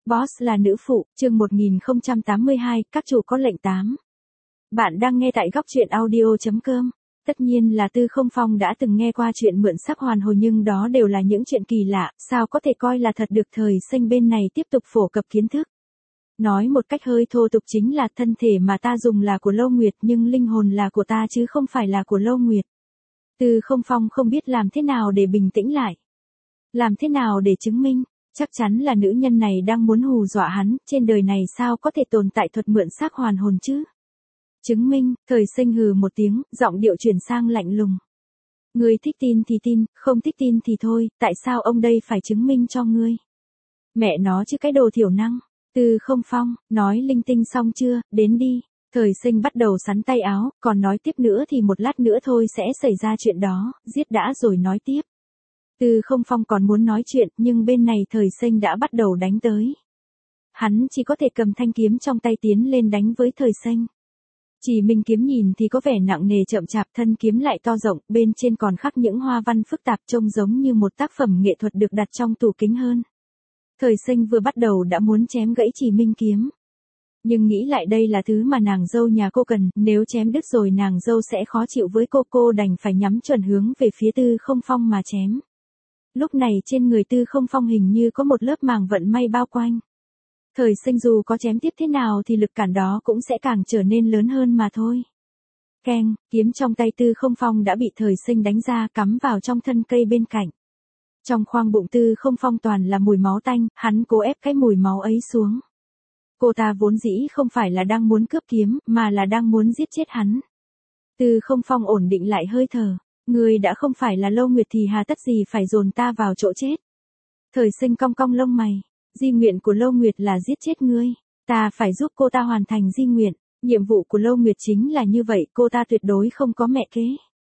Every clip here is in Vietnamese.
Boss là nữ phụ, chương 1082, các chủ có lệnh 8. Bạn đang nghe tại góc truyện audio.com. Tất nhiên là Tư Không Phong đã từng nghe qua chuyện mượn sắc hoàn hồn, nhưng đó đều là những chuyện kỳ lạ, sao có thể coi là thật được. Thời Sinh bên này tiếp tục phổ cập kiến thức. Nói một cách hơi thô tục chính là thân thể mà ta dùng là của Lâu Nguyệt, nhưng linh hồn là của ta chứ không phải là của Lâu Nguyệt. Tư Không Phong không biết làm thế nào để bình tĩnh lại. Làm thế nào để chứng minh? Chắc chắn là nữ nhân này đang muốn hù dọa hắn, trên đời này sao có thể tồn tại thuật mượn xác hoàn hồn chứ? Chứng minh, Thời Sinh hừ một tiếng, giọng điệu chuyển sang lạnh lùng. Ngươi thích tin thì tin, không thích tin thì thôi, tại sao ông đây phải chứng minh cho ngươi? Mẹ nó chứ cái đồ thiểu năng. Tư Không Phong, nói linh tinh xong chưa, đến đi. Thời Sinh bắt đầu sắn tay áo, còn nói tiếp nữa thì một lát nữa thôi sẽ xảy ra chuyện đó, giết đã rồi nói tiếp. Tư Không Phong còn muốn nói chuyện, nhưng bên này Thời Sinh đã bắt đầu đánh tới. Hắn chỉ có thể cầm thanh kiếm trong tay tiến lên đánh với Thời Sinh. Chỉ Minh kiếm nhìn thì có vẻ nặng nề chậm chạp, thân kiếm lại to rộng, bên trên còn khắc những hoa văn phức tạp trông giống như một tác phẩm nghệ thuật được đặt trong tủ kính hơn. Thời Sinh vừa bắt đầu đã muốn chém gãy Chỉ Minh kiếm. Nhưng nghĩ lại đây là thứ mà nàng dâu nhà cô cần, nếu chém đứt rồi nàng dâu sẽ khó chịu với cô đành phải nhắm chuẩn hướng về phía Tư Không Phong mà chém. Lúc này trên người Tư Không Phong hình như có một lớp màng vận may bao quanh. Thời Sinh dù có chém tiếp thế nào thì lực cản đó cũng sẽ càng trở nên lớn hơn mà thôi. Keng, kiếm trong tay Tư Không Phong đã bị Thời Sinh đánh ra, cắm vào trong thân cây bên cạnh. Trong khoang bụng Tư Không Phong toàn là mùi máu tanh, hắn cố ép cái mùi máu ấy xuống. Cô ta vốn dĩ không phải là đang muốn cướp kiếm, mà là đang muốn giết chết hắn. Tư Không Phong ổn định lại hơi thở. Ngươi đã không phải là Lâu Nguyệt thì hà tất gì phải dồn ta vào chỗ chết. Thời Sinh cong cong lông mày. Di nguyện của Lâu Nguyệt là giết chết ngươi. Ta phải giúp cô ta hoàn thành di nguyện. Nhiệm vụ của Lâu Nguyệt chính là như vậy, cô ta tuyệt đối không có mẹ kế.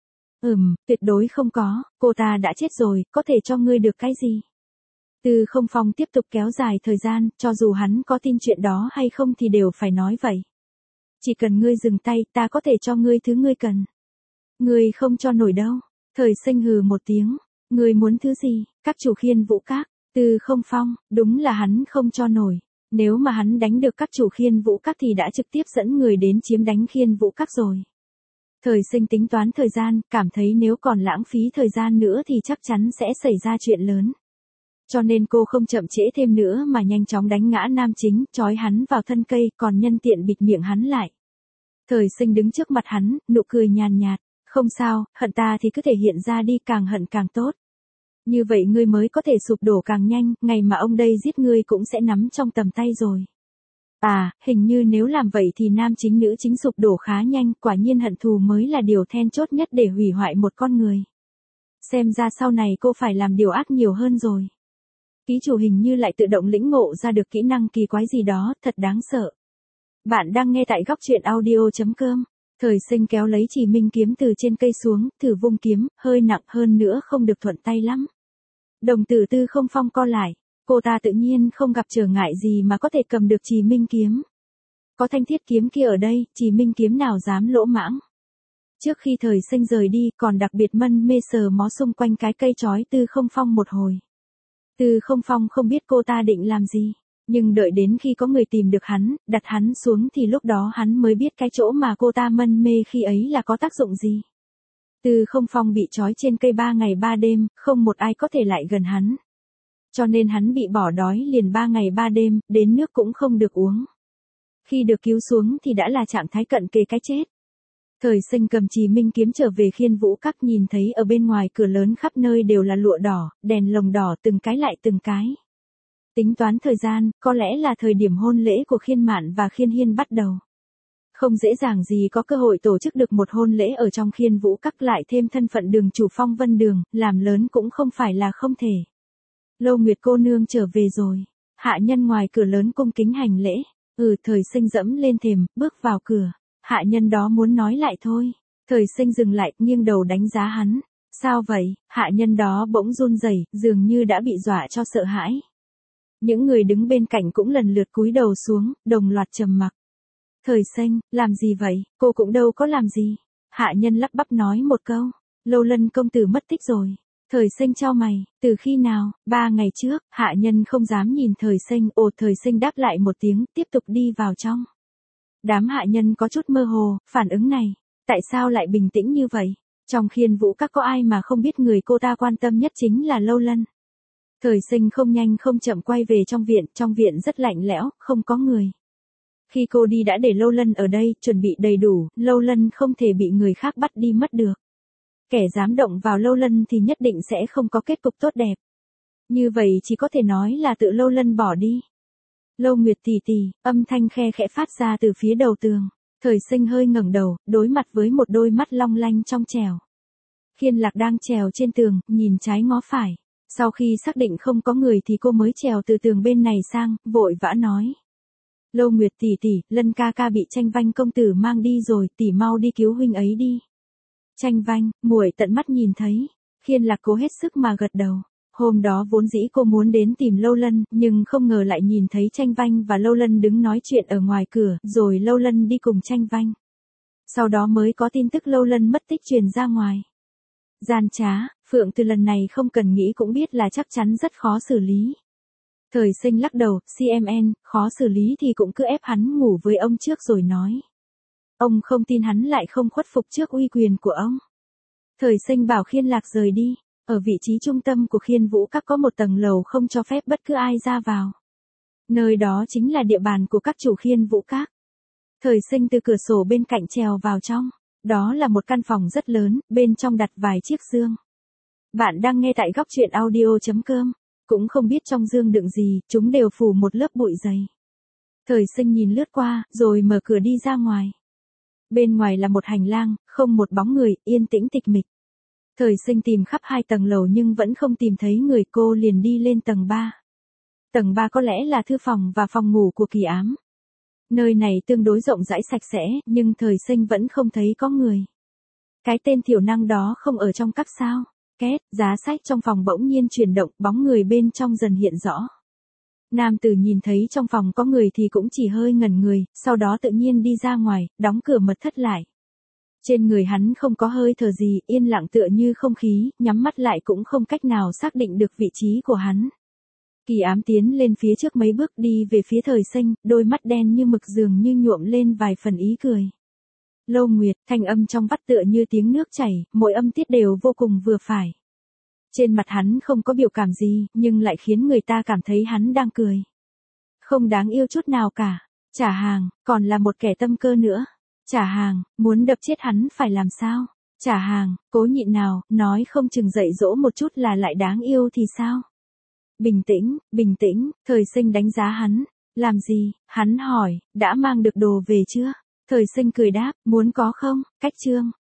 Tuyệt đối không có, cô ta đã chết rồi, có thể cho ngươi được cái gì? Tư Không Phong tiếp tục kéo dài thời gian, cho dù hắn có tin chuyện đó hay không thì đều phải nói vậy. Chỉ cần ngươi dừng tay, ta có thể cho ngươi thứ ngươi cần. Ngươi không cho nổi đâu. Thời Sinh hừ một tiếng. Ngươi muốn thứ gì? Các chủ Khiên Vũ Các. Tư Không Phong, đúng là hắn không cho nổi. Nếu mà hắn đánh được các chủ Khiên Vũ Các thì đã trực tiếp dẫn người đến chiếm đánh Khiên Vũ Các rồi. Thời Sinh tính toán thời gian, cảm thấy nếu còn lãng phí thời gian nữa thì chắc chắn sẽ xảy ra chuyện lớn. Cho nên cô không chậm trễ thêm nữa mà nhanh chóng đánh ngã nam chính, trói hắn vào thân cây, còn nhân tiện bịt miệng hắn lại. Thời Sinh đứng trước mặt hắn, nụ cười nhàn nhạt. Không sao, hận ta thì cứ thể hiện ra đi, càng hận càng tốt. Như vậy ngươi mới có thể sụp đổ càng nhanh, ngày mà ông đây giết ngươi cũng sẽ nắm trong tầm tay rồi. Hình như nếu làm vậy thì nam chính nữ chính sụp đổ khá nhanh, quả nhiên hận thù mới là điều then chốt nhất để hủy hoại một con người. Xem ra sau này cô phải làm điều ác nhiều hơn rồi. Ký chủ hình như lại tự động lĩnh ngộ ra được kỹ năng kỳ quái gì đó, thật đáng sợ. Bạn đang nghe tại góc truyện audio.com. Thời Sinh kéo lấy Chỉ Minh kiếm từ trên cây xuống, thử vung kiếm, hơi nặng hơn nữa không được thuận tay lắm. Đồng tử Tư Không Phong co lại, cô ta tự nhiên không gặp trở ngại gì mà có thể cầm được Chỉ Minh kiếm. Có thanh thiết kiếm kia ở đây, Chỉ Minh kiếm nào dám lỗ mãng. Trước khi Thời Sinh rời đi, còn đặc biệt mân mê sờ mó xung quanh cái cây trói Tư Không Phong một hồi. Tư Không Phong không biết cô ta định làm gì. Nhưng đợi đến khi có người tìm được hắn, đặt hắn xuống thì lúc đó hắn mới biết cái chỗ mà cô ta mân mê khi ấy là có tác dụng gì. Tư Không Phong bị trói trên cây 3 ngày 3 đêm, không một ai có thể lại gần hắn. Cho nên hắn bị bỏ đói liền 3 ngày 3 đêm, đến nước cũng không được uống. Khi được cứu xuống thì đã là trạng thái cận kề cái chết. Thời Sinh cầm Chỉ Minh kiếm trở về Khiên Vũ Các, nhìn thấy ở bên ngoài cửa lớn khắp nơi đều là lụa đỏ, đèn lồng đỏ từng cái lại từng cái. Tính toán thời gian, có lẽ là thời điểm hôn lễ của Khiên Mạn và Khiên Hiên bắt đầu. Không dễ dàng gì có cơ hội tổ chức được một hôn lễ ở trong Khiên Vũ Các, lại thêm thân phận đường chủ Phong Vân Đường, làm lớn cũng không phải là không thể. Lâu Nguyệt cô nương trở về rồi. Hạ nhân ngoài cửa lớn cung kính hành lễ. Thời Sinh dẫm lên thềm, bước vào cửa. Hạ nhân đó muốn nói lại thôi. Thời Sinh dừng lại, nghiêng đầu đánh giá hắn. Sao vậy? Hạ nhân đó bỗng run rẩy, dường như đã bị dọa cho sợ hãi. Những người đứng bên cạnh cũng lần lượt cúi đầu xuống, đồng loạt trầm mặc. Thời Sinh, làm gì vậy? Cô cũng đâu có làm gì. Hạ nhân lắp bắp nói một câu. Lâu Lân công tử mất tích rồi. Thời Sinh chau mày, từ khi nào? 3 ngày trước, hạ nhân không dám nhìn Thời Sinh, Thời Sinh đáp lại một tiếng, tiếp tục đi vào trong. Đám hạ nhân có chút mơ hồ, phản ứng này, tại sao lại bình tĩnh như vậy? Trong Khiên Vũ Các có ai mà không biết người cô ta quan tâm nhất chính là Lâu Lân. Thời Sinh không nhanh không chậm quay về trong viện rất lạnh lẽo, không có người. Khi cô đi đã để Lâu Lân ở đây, chuẩn bị đầy đủ, Lâu Lân không thể bị người khác bắt đi mất được. Kẻ dám động vào Lâu Lân thì nhất định sẽ không có kết cục tốt đẹp. Như vậy chỉ có thể nói là tự Lâu Lân bỏ đi. Lâu Nguyệt tỷ tỷ, âm thanh khe khẽ phát ra từ phía đầu tường. Thời Sinh hơi ngẩng đầu, đối mặt với một đôi mắt long lanh trong trẻo. Khiên Lạc đang trèo trên tường, nhìn trái ngó phải. Sau khi xác định không có người thì cô mới trèo từ tường bên này sang, vội vã nói. Lâu Nguyệt tỷ tỷ, Lân ca ca bị Tranh Vanh công tử mang đi rồi, tỷ mau đi cứu huynh ấy đi. Tranh Vanh, muội tận mắt nhìn thấy. Khiên Lạc cố hết sức mà gật đầu. Hôm đó vốn dĩ cô muốn đến tìm Lâu Lân, nhưng không ngờ lại nhìn thấy Tranh Vanh và Lâu Lân đứng nói chuyện ở ngoài cửa, rồi Lâu Lân đi cùng Tranh Vanh. Sau đó mới có tin tức Lâu Lân mất tích truyền ra ngoài. Gian trá, Phượng từ lần này không cần nghĩ cũng biết là chắc chắn rất khó xử lý. Thời Sinh lắc đầu, CMN, khó xử lý thì cũng cứ ép hắn ngủ với ông trước rồi nói. Ông không tin hắn lại không khuất phục trước uy quyền của ông. Thời Sinh bảo Khiên Lạc rời đi. Ở vị trí trung tâm của Khiên Vũ Các có một tầng lầu không cho phép bất cứ ai ra vào. Nơi đó chính là địa bàn của các chủ Khiên Vũ Các. Thời Sinh từ cửa sổ bên cạnh trèo vào trong. Đó là một căn phòng rất lớn, bên trong đặt vài chiếc giường. Bạn đang nghe tại góc truyện audio.com. Cũng không biết trong giường đựng gì, chúng đều phủ một lớp bụi dày. Thời Sinh nhìn lướt qua, rồi mở cửa đi ra ngoài. Bên ngoài là một hành lang, không một bóng người, yên tĩnh tịch mịch. Thời Sinh tìm khắp 2 tầng lầu nhưng vẫn không tìm thấy người, cô liền đi lên tầng 3. Tầng 3 có lẽ là thư phòng và phòng ngủ của Kỳ Ám. Nơi này tương đối rộng rãi sạch sẽ, nhưng Thời Sinh vẫn không thấy có người. Cái tên thiểu năng đó không ở trong các sao? Két, giá sách trong phòng bỗng nhiên chuyển động, bóng người bên trong dần hiện rõ. Nam tử nhìn thấy trong phòng có người thì cũng chỉ hơi ngẩn người, sau đó tự nhiên đi ra ngoài, đóng cửa mật thất lại. Trên người hắn không có hơi thở gì, yên lặng tựa như không khí, nhắm mắt lại cũng không cách nào xác định được vị trí của hắn. Kỳ Ám tiến lên phía trước mấy bước đi về phía Thời Sinh, đôi mắt đen như mực dường như nhuộm lên vài phần ý cười. Lâu Nguyệt, thanh âm trong vắt tựa như tiếng nước chảy, mỗi âm tiết đều vô cùng vừa phải. Trên mặt hắn không có biểu cảm gì, nhưng lại khiến người ta cảm thấy hắn đang cười. Không đáng yêu chút nào cả. Trả hàng, còn là một kẻ tâm cơ nữa. Trả hàng, muốn đập chết hắn phải làm sao? Trả hàng, cố nhịn nào, nói không chừng dạy dỗ một chút là lại đáng yêu thì sao? Bình tĩnh, Thời Sinh đánh giá hắn. Làm gì? Hắn hỏi, đã mang được đồ về chưa? Thời Sinh cười đáp, muốn có không? Cách chương.